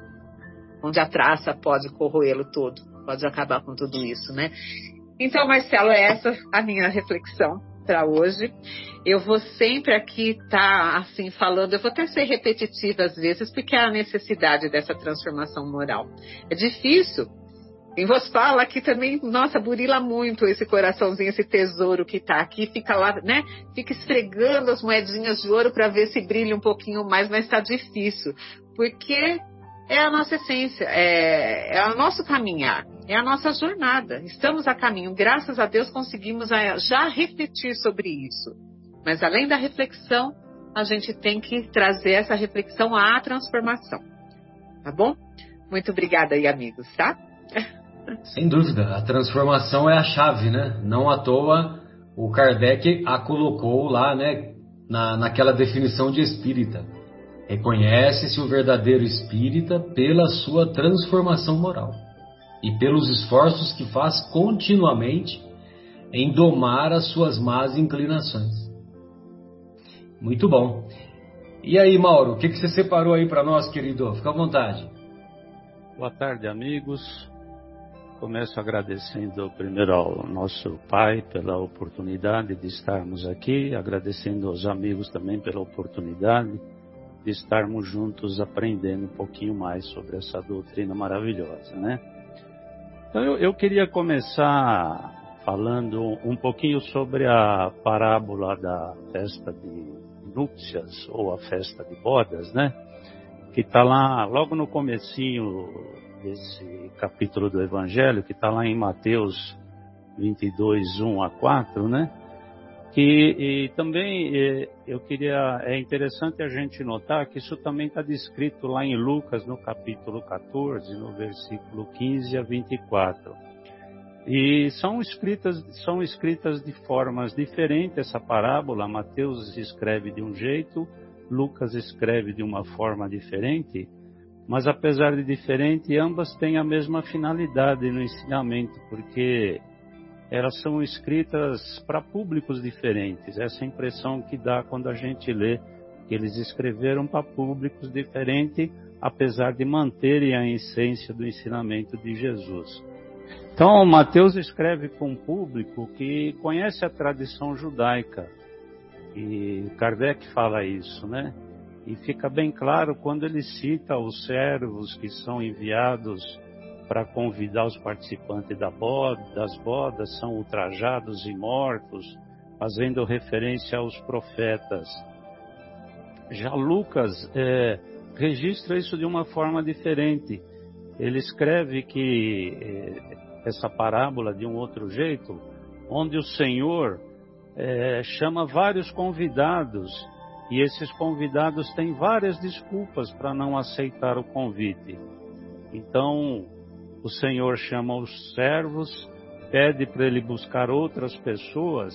Onde a traça pode corroê-lo todo. Pode acabar com tudo isso, né? Então, Marcelo, é essa a minha reflexão para hoje. Eu vou sempre aqui estar assim falando, eu vou até ser repetitiva às vezes, porque é a necessidade dessa transformação moral. É difícil. Quem vos fala aqui também, nossa, burila muito esse coraçãozinho, esse tesouro que está aqui, fica lá, né? Fica esfregando as moedinhas de ouro para ver se brilha um pouquinho mais, mas está difícil, porque é a nossa essência, é o nosso caminhar, é a nossa jornada. Estamos a caminho, graças a Deus conseguimos já refletir sobre isso. Mas além da reflexão, a gente tem que trazer essa reflexão à transformação. Tá bom? Muito obrigada aí, amigos, tá? Sem dúvida, a transformação é a chave, né? Não à toa o Kardec a colocou lá, né, naquela definição de espírita. Reconhece-se o verdadeiro espírita pela sua transformação moral e pelos esforços que faz continuamente em domar as suas más inclinações. Muito bom. E aí, Mauro, o que você separou aí para nós, querido? Fica à vontade. Boa tarde, amigos. Começo agradecendo primeiro ao nosso Pai pela oportunidade de estarmos aqui, agradecendo aos amigos também pela oportunidade de estarmos juntos aprendendo um pouquinho mais sobre essa doutrina maravilhosa, né? Então eu queria começar falando um pouquinho sobre a parábola da festa de núpcias ou a festa de bodas, né? Que está lá logo no comecinho desse capítulo do Evangelho, que está lá em Mateus 22, 1 a 4, né? E também é interessante a gente notar que isso também está descrito lá em Lucas, no capítulo 14, no versículo 15 a 24. E são escritas de formas diferentes essa parábola. Mateus escreve de um jeito, Lucas escreve de uma forma diferente, mas apesar de diferente, ambas têm a mesma finalidade no ensinamento, porque elas são escritas para públicos diferentes. Essa é a impressão que dá quando a gente lê que eles escreveram para públicos diferentes, apesar de manterem a essência do ensinamento de Jesus. Então, Mateus escreve para um público que conhece a tradição judaica, e Kardec fala isso, né? E fica bem claro quando ele cita os servos que são enviados para convidar os participantes das bodas, são ultrajados e mortos, fazendo referência aos profetas. Já Lucas registra isso de uma forma diferente. Ele escreve que essa parábola de um outro jeito, onde o Senhor chama vários convidados, e esses convidados têm várias desculpas para não aceitar o convite. Então, o Senhor chama os servos, pede para ele buscar outras pessoas,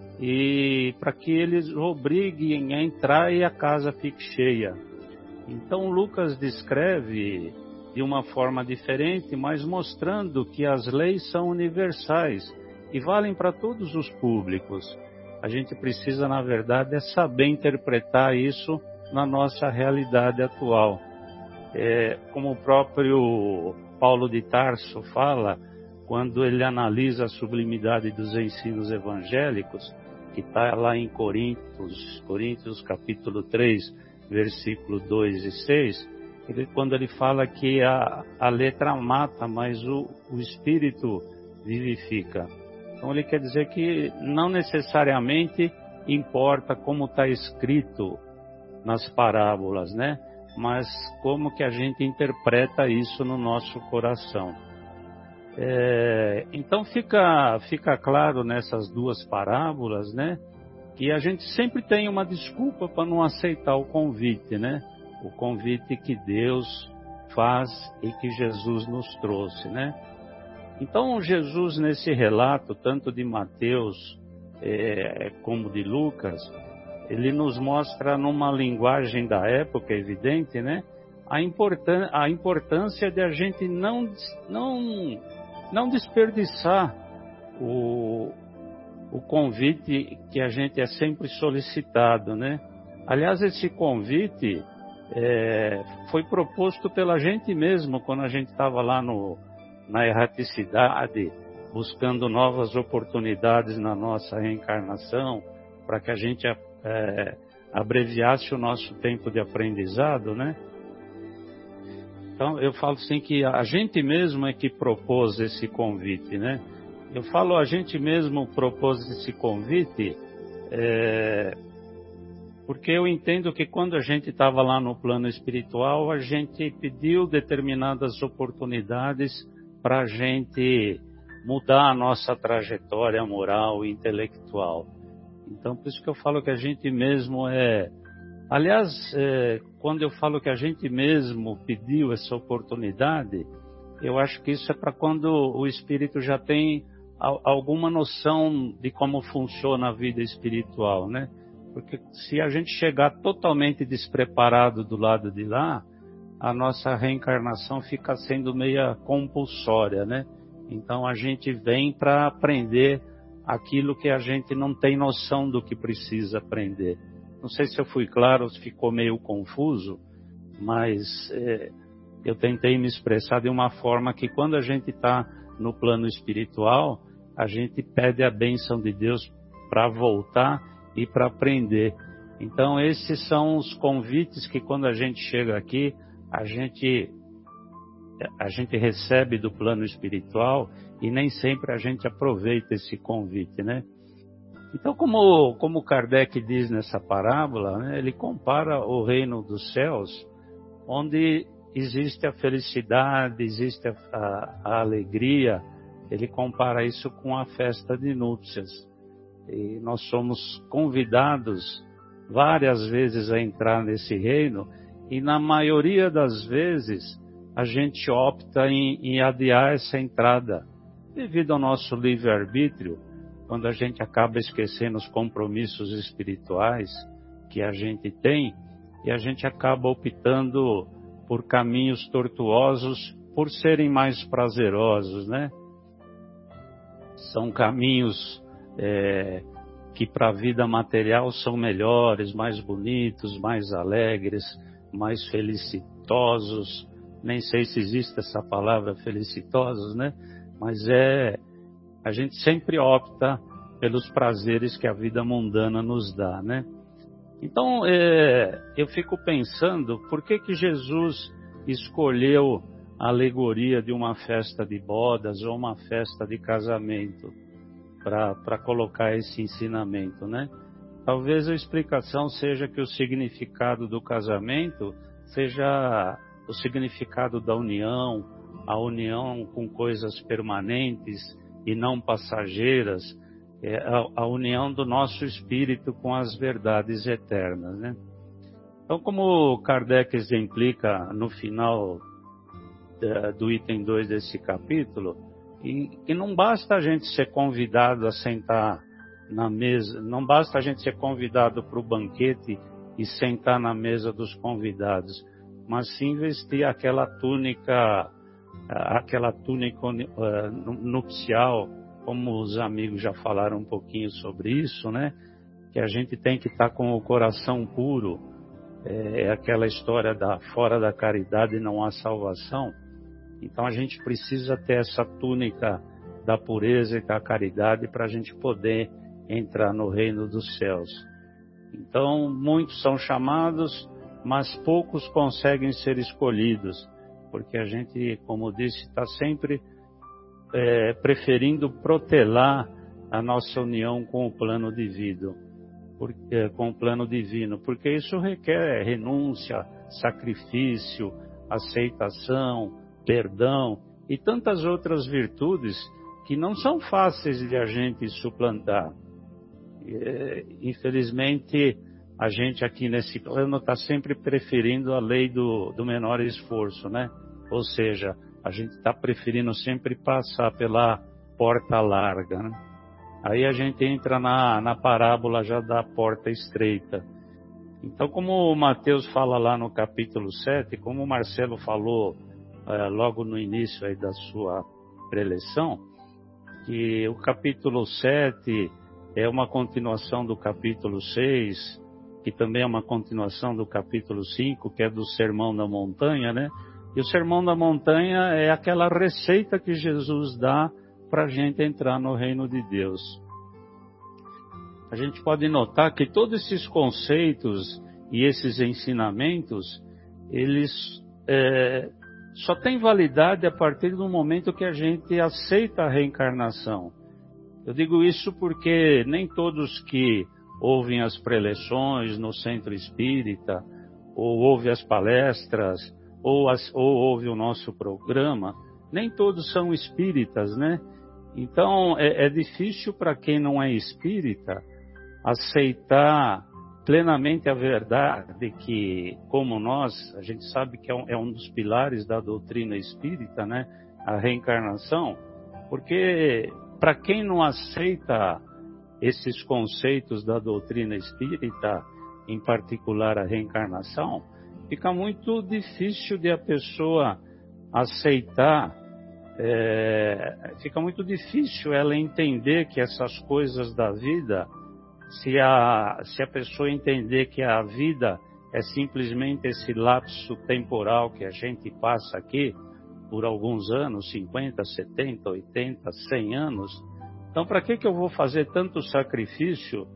e para que eles obriguem a entrar e a casa fique cheia. Então, Lucas descreve de uma forma diferente, mas mostrando que as leis são universais e valem para todos os públicos. A gente precisa, na verdade, saber interpretar isso na nossa realidade atual. Como o próprio Paulo de Tarso fala, quando ele analisa a sublimidade dos ensinos evangélicos, que está lá em Coríntios capítulo 3, versículo 2 e 6, quando ele fala que a letra mata, mas o espírito vivifica. Então ele quer dizer que não necessariamente importa como está escrito nas parábolas, né? Mas como que a gente interpreta isso no nosso coração. Então fica claro nessas duas parábolas, né? Que a gente sempre tem uma desculpa para não aceitar o convite, né? O convite que Deus faz e que Jesus nos trouxe, né? Então Jesus, nesse relato, tanto de Mateus como de Lucas, ele nos mostra numa linguagem da época, evidente, né? A importância de a gente não desperdiçar o convite que a gente é sempre solicitado, né? Aliás, esse convite foi proposto pela gente mesmo quando a gente estava lá na erraticidade, buscando novas oportunidades na nossa reencarnação, para que a gente abreviasse o nosso tempo de aprendizado, né? Então, eu falo assim que a gente mesmo é que propôs esse convite, né? Eu falo a gente mesmo propôs esse convite porque eu entendo que quando a gente estava lá no plano espiritual, a gente pediu determinadas oportunidades para a gente mudar a nossa trajetória moral e intelectual. Então, por isso que eu falo que a gente mesmo Aliás, quando eu falo que a gente mesmo pediu essa oportunidade, eu acho que isso é para quando o espírito já tem alguma noção de como funciona a vida espiritual, né? Porque se a gente chegar totalmente despreparado do lado de lá, a nossa reencarnação fica sendo meia compulsória, né? Então a gente vem para aprender aquilo que a gente não tem noção do que precisa aprender. Não sei se eu fui claro, se ficou meio confuso, mas eu tentei me expressar de uma forma que quando a gente está no plano espiritual, a gente pede a bênção de Deus para voltar e para aprender. Então esses são os convites que quando a gente chega aqui, a gente recebe do plano espiritual e nem sempre a gente aproveita esse convite, né? Então, como Kardec diz nessa parábola, né, ele compara o reino dos céus, onde existe a felicidade, existe a alegria, ele compara isso com a festa de núpcias. E nós somos convidados várias vezes a entrar nesse reino, e na maioria das vezes a gente opta em adiar essa entrada, devido ao nosso livre-arbítrio, quando a gente acaba esquecendo os compromissos espirituais que a gente tem, e a gente acaba optando por caminhos tortuosos por serem mais prazerosos, né? São caminhos que para a vida material são melhores, mais bonitos, mais alegres, mais felicitosos. Nem sei se existe essa palavra felicitosos, né? Mas a gente sempre opta pelos prazeres que a vida mundana nos dá, né? Então, eu fico pensando, por que Jesus escolheu a alegoria de uma festa de bodas ou uma festa de casamento para colocar esse ensinamento, né? Talvez a explicação seja que o significado do casamento seja o significado da união, a união com coisas permanentes e não passageiras, a união do nosso espírito com as verdades eternas, né? Então, como Kardec exemplica no final do item 2 desse capítulo, que não basta a gente ser convidado a sentar na mesa, não basta a gente ser convidado para o banquete e sentar na mesa dos convidados, mas sim vestir aquela túnica nupcial, como os amigos já falaram um pouquinho sobre isso, né? Que a gente tem que estar com o coração puro. É aquela história fora da caridade não há salvação. Então a gente precisa ter essa túnica da pureza e da caridade para a gente poder entrar no reino dos céus. Então muitos são chamados, mas poucos conseguem ser escolhidos, porque a gente, como disse, está sempre preferindo protelar a nossa união com o plano divino, porque isso requer renúncia, sacrifício, aceitação, perdão e tantas outras virtudes que não são fáceis de a gente suplantar. Infelizmente, a gente aqui nesse plano está sempre preferindo a lei do menor esforço, né? Ou seja, a gente está preferindo sempre passar pela porta larga, né? Aí a gente entra na parábola já da porta estreita. Então, como o Mateus fala lá no capítulo 7, como o Marcelo falou logo no início aí da sua preleção, que o capítulo 7 é uma continuação do capítulo 6, que também é uma continuação do capítulo 5, que é do Sermão da Montanha, né? E o Sermão da Montanha é aquela receita que Jesus dá para a gente entrar no reino de Deus. A gente pode notar que todos esses conceitos e esses ensinamentos, eles só têm validade a partir do momento que a gente aceita a reencarnação. Eu digo isso porque nem todos que ouvem as preleções no centro espírita, ou ouvem as palestras, ou ouvem o nosso programa, nem todos são espíritas, né? Então, é difícil para quem não é espírita aceitar plenamente a verdade que, como nós, a gente sabe que é um dos pilares da doutrina espírita, né? A reencarnação, porque para quem não aceita esses conceitos da doutrina espírita, em particular a reencarnação, fica muito difícil de a pessoa aceitar, fica muito difícil ela entender que essas coisas da vida, se a pessoa entender que a vida é simplesmente esse lapso temporal que a gente passa aqui por alguns anos, 50, 70, 80, 100 anos, então para que eu vou fazer tanto sacrifício?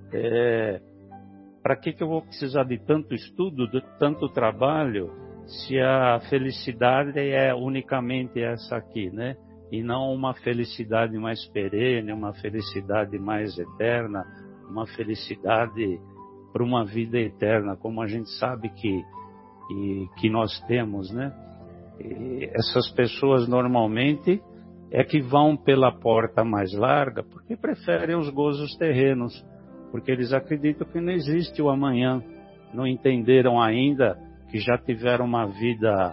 Para que eu vou precisar de tanto estudo, de tanto trabalho, se a felicidade é unicamente essa aqui, né? E não uma felicidade mais perene, uma felicidade mais eterna, uma felicidade para uma vida eterna, como a gente sabe que nós temos, né? E essas pessoas normalmente é que vão pela porta mais larga porque preferem os gozos terrenos, porque eles acreditam que não existe o amanhã, não entenderam ainda que já tiveram uma vida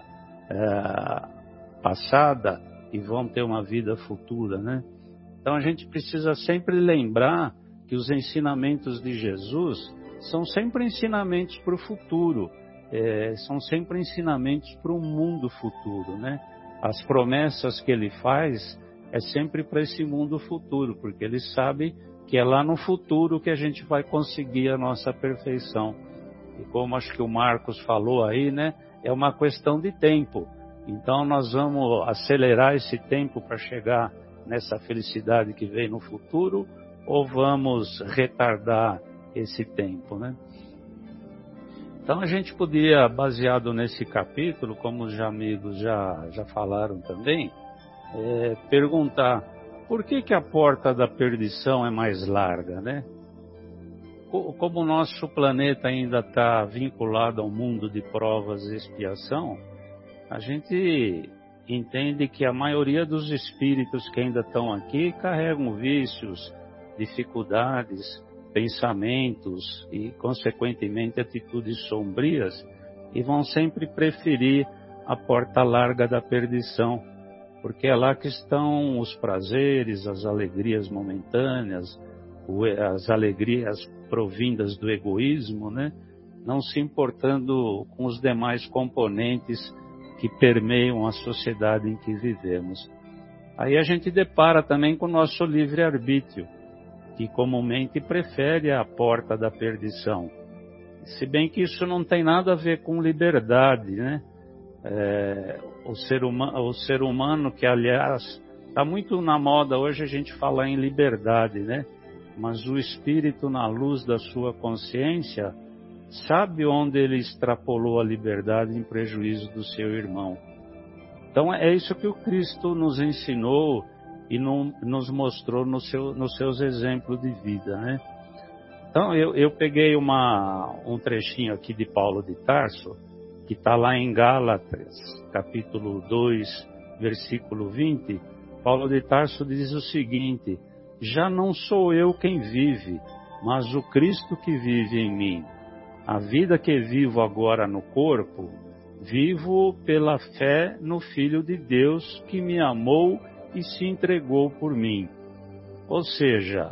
passada e vão ter uma vida futura, né? Então a gente precisa sempre lembrar que os ensinamentos de Jesus são sempre ensinamentos para o futuro, são sempre ensinamentos para o mundo futuro, né? As promessas que ele faz é sempre para esse mundo futuro, porque ele sabe que é lá no futuro que a gente vai conseguir a nossa perfeição. E como acho que o Marcos falou aí, né? É uma questão de tempo. Então nós vamos acelerar esse tempo para chegar nessa felicidade que vem no futuro, ou vamos retardar esse tempo, né? Então a gente podia, baseado nesse capítulo, como os amigos já falaram também, perguntar por que a porta da perdição é mais larga, né? Como o nosso planeta ainda está vinculado ao mundo de provas e expiação, a gente entende que a maioria dos espíritos que ainda estão aqui carregam vícios, dificuldades, pensamentos e, consequentemente, atitudes sombrias, e vão sempre preferir a porta larga da perdição, porque é lá que estão os prazeres, as alegrias momentâneas, as alegrias provindas do egoísmo, né? Não se importando com os demais componentes que permeiam a sociedade em que vivemos. Aí a gente depara também com o nosso livre-arbítrio, que comumente prefere a porta da perdição. Se bem que isso não tem nada a ver com liberdade, né? O ser humano, que aliás está muito na moda hoje a gente falar em liberdade, né? Mas o espírito, na luz da sua consciência, sabe onde ele extrapolou a liberdade em prejuízo do seu irmão. Então é isso que o Cristo nos ensinou e nos mostrou nos seus exemplos de vida, né? Então eu peguei um trechinho aqui de Paulo de Tarso, que está lá em Gálatas, capítulo 2, versículo 20. Paulo de Tarso diz o seguinte: já não sou eu quem vive, mas o Cristo que vive em mim. A vida que vivo agora no corpo, vivo pela fé no Filho de Deus que me amou e se entregou por mim. Ou seja,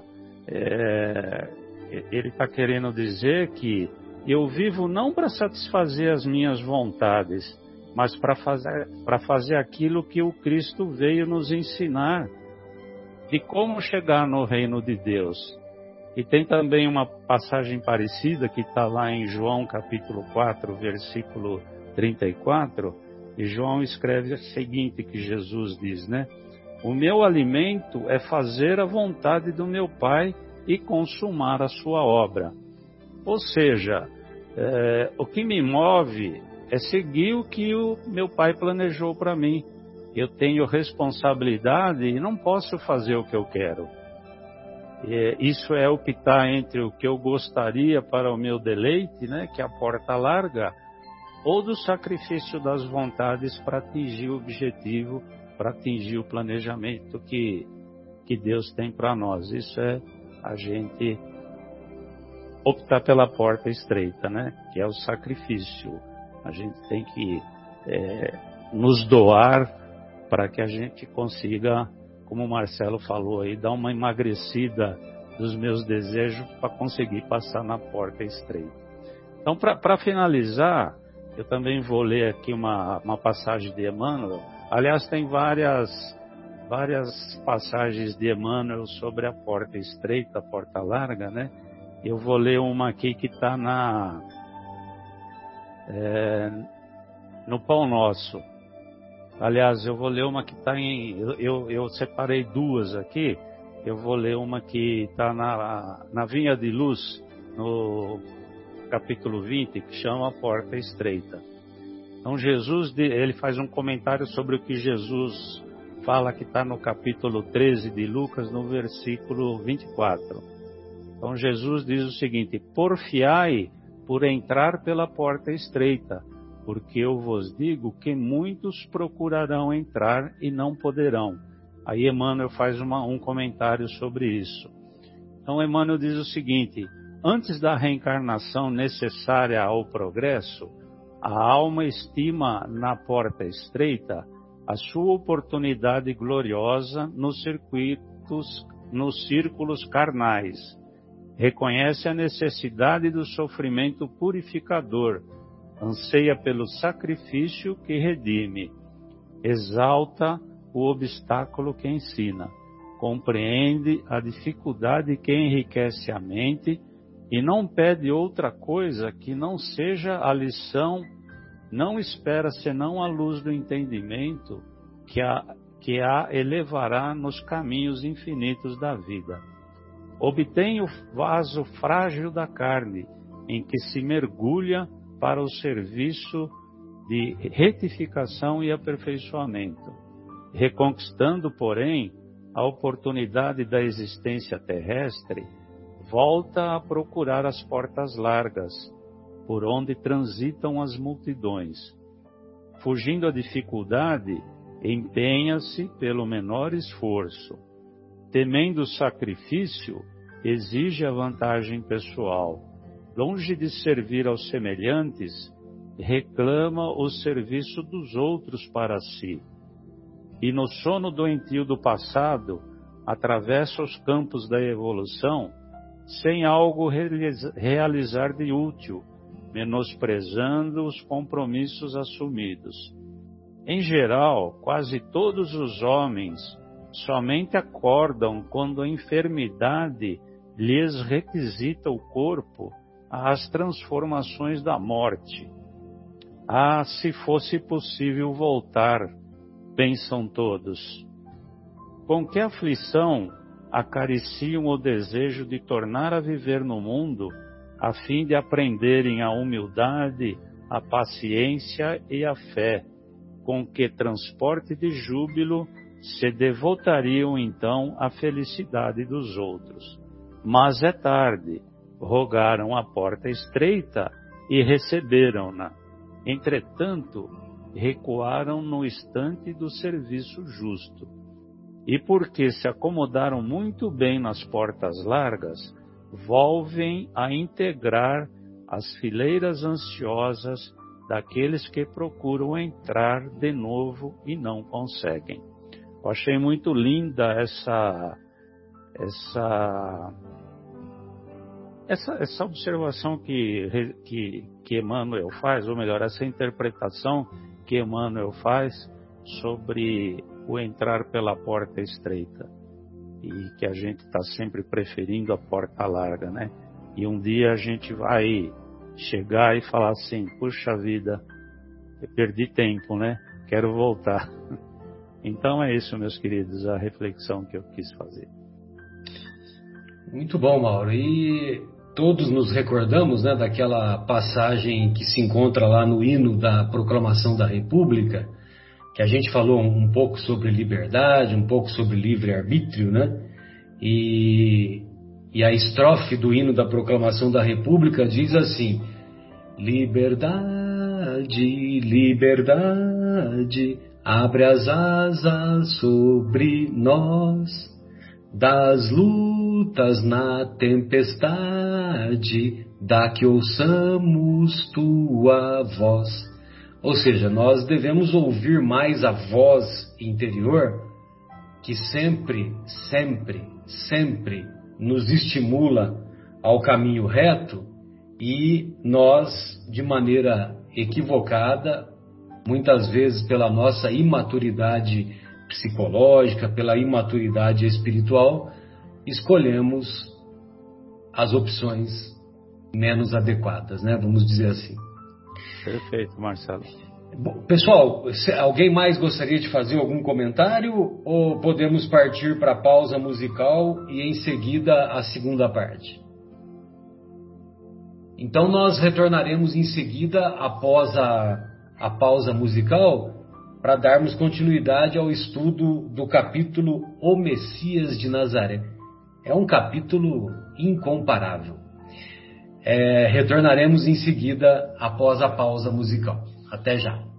ele está querendo dizer que eu vivo não para satisfazer as minhas vontades, mas para fazer aquilo que o Cristo veio nos ensinar, de como chegar no reino de Deus. E tem também uma passagem parecida que está lá em João capítulo 4, versículo 34, e João escreve o seguinte que Jesus diz, né? O meu alimento é fazer a vontade do meu Pai e consumar a sua obra. Ou seja, o que me move é seguir o que o meu Pai planejou para mim. Eu tenho responsabilidade e não posso fazer o que eu quero. Isso é o que está entre o que eu gostaria para o meu deleite, né, que é a porta larga, ou do sacrifício das vontades para atingir o objetivo, para atingir o planejamento que Deus tem para nós. Isso é a gente optar pela porta estreita, né, que é o sacrifício. A gente tem que nos doar para que a gente consiga, como o Marcelo falou aí, dar uma emagrecida dos meus desejos para conseguir passar na porta estreita. Então, para finalizar, eu também vou ler aqui uma passagem de Emmanuel. Aliás, tem várias passagens de Emmanuel sobre a porta estreita, a porta larga, né? Eu vou ler uma aqui que está no Pão Nosso. Aliás, eu vou ler uma que está eu separei duas aqui. Eu vou ler uma que está na Vinha de Luz, no capítulo 20, que chama a Porta Estreita. Então Jesus, ele faz um comentário sobre o que Jesus fala, que está no capítulo 13 de Lucas, no versículo 24. Então Jesus diz o seguinte: porfiai por entrar pela porta estreita, porque eu vos digo que muitos procurarão entrar e não poderão. Aí Emmanuel faz um comentário sobre isso. Então Emmanuel diz o seguinte: antes da reencarnação necessária ao progresso, a alma estima na porta estreita a sua oportunidade gloriosa nos círculos carnais. Reconhece a necessidade do sofrimento purificador, anseia pelo sacrifício que redime, exalta o obstáculo que ensina, compreende a dificuldade que enriquece a mente e não pede outra coisa que não seja a lição, não espera senão a luz do entendimento que a elevará nos caminhos infinitos da vida. Obtém o vaso frágil da carne, em que se mergulha para o serviço de retificação e aperfeiçoamento, reconquistando, porém, a oportunidade da existência terrestre, volta a procurar as portas largas, por onde transitam as multidões. Fugindo à dificuldade, empenha-se pelo menor esforço. Temendo o sacrifício, exige a vantagem pessoal. Longe de servir aos semelhantes, reclama o serviço dos outros para si. E no sono doentio do passado, atravessa os campos da evolução, sem algo realizar de útil, menosprezando os compromissos assumidos. Em geral, quase todos os homens somente acordam quando a enfermidade lhes requisita o corpo às transformações da morte. Ah, se fosse possível voltar, pensam todos. Com que aflição acariciam o desejo de tornar a viver no mundo a fim de aprenderem a humildade, a paciência e a fé, com que transporte de júbilo se devotariam então à felicidade dos outros. Mas é tarde, rogaram a porta estreita e receberam-na. Entretanto, recuaram no instante do serviço justo. E porque se acomodaram muito bem nas portas largas, volvem a integrar as fileiras ansiosas daqueles que procuram entrar de novo e não conseguem. Eu achei muito linda essa observação que Emmanuel faz, ou melhor, essa interpretação que Emmanuel faz sobre o entrar pela porta estreita, e que a gente está sempre preferindo a porta larga, né? E um dia a gente vai chegar e falar assim, puxa vida, eu perdi tempo, né? Quero voltar. Então é isso, meus queridos, a reflexão que eu quis fazer. Muito bom, Mauro. E todos nos recordamos, né, daquela passagem que se encontra lá no hino da Proclamação da República, que a gente falou um pouco sobre liberdade, um pouco sobre livre-arbítrio, né? E a estrofe do hino da Proclamação da República diz assim: liberdade, liberdade, abre as asas sobre nós, das lutas na tempestade, dá que ouçamos tua voz. Ou seja, nós devemos ouvir mais a voz interior que sempre, sempre, sempre nos estimula ao caminho reto, e nós, de maneira equivocada, muitas vezes pela nossa imaturidade psicológica, pela imaturidade espiritual, escolhemos as opções menos adequadas, né? Vamos dizer assim. Perfeito, Marcelo. Bom, pessoal, alguém mais gostaria de fazer algum comentário ou podemos partir para a pausa musical e em seguida a segunda parte? Então nós retornaremos em seguida após a pausa musical para darmos continuidade ao estudo do capítulo O Messias de Nazaré. É um capítulo incomparável. Retornaremos em seguida após a pausa musical. Até já.